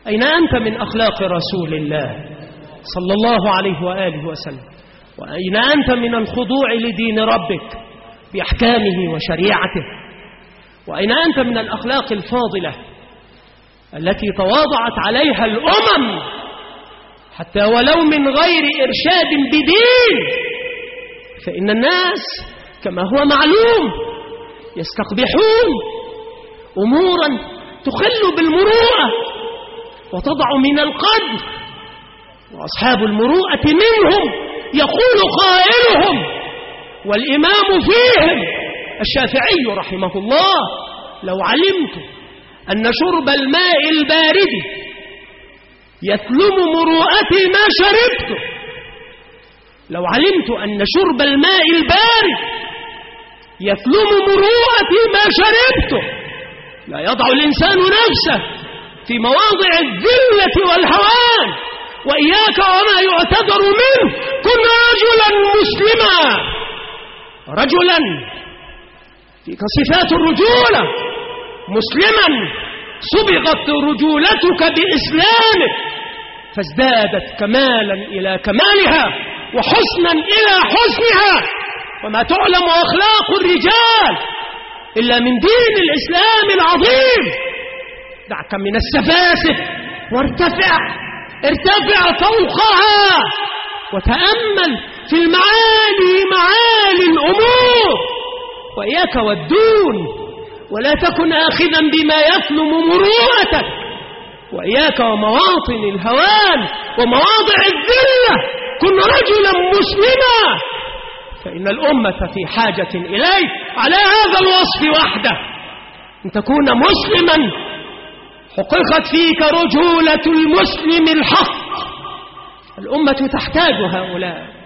أين أنت من أخلاق رسول الله صلى الله عليه وآله وسلم؟ وأين أنت من الخضوع لدين ربك بأحكامه وشريعته؟ وأين أنت من الأخلاق الفاضلة التي تواضعت عليها الأمم حتى ولو من غير إرشاد بدين؟ فإن الناس كما هو معلوم يستقبحون أمورا تخل بالمروءة وتضع من القدر، وأصحاب المروءة منهم يقول قائلهم والإمام فيهم الشافعي رحمه الله: لو علمت أن شرب الماء البارد يثلم مروءتي ما شربته. لو علمت أن شرب الماء البارد يثلم مروءتي ما شربته لا يضع الإنسان نفسه في مواضع الذلة والهوان. وإياك وما يعتذر منه، كن رجلا مسلما، رجلا فيك صفات الرجولة، مسلما صبغت رجولتك بإسلامك فازدادت كمالا إلى كمالها وحسنا إلى حسنها. وما تعلم أخلاق الرجال إلا من دين الإسلام العظيم. دعك من السفاسف وارتفع فوقها وتأمل في معالي الأمور. وإياك والدون، ولا تكن آخذا بما يثلم مروءتك. وإياك ومواطن الهوان ومواضع الذلة. كن رجلا مسلما، فإن الأمة في حاجة إليك على هذا الوصف وحده، أن تكون مسلما حققت فيك رجولة المسلم الحق. الأمة تحتاج هؤلاء.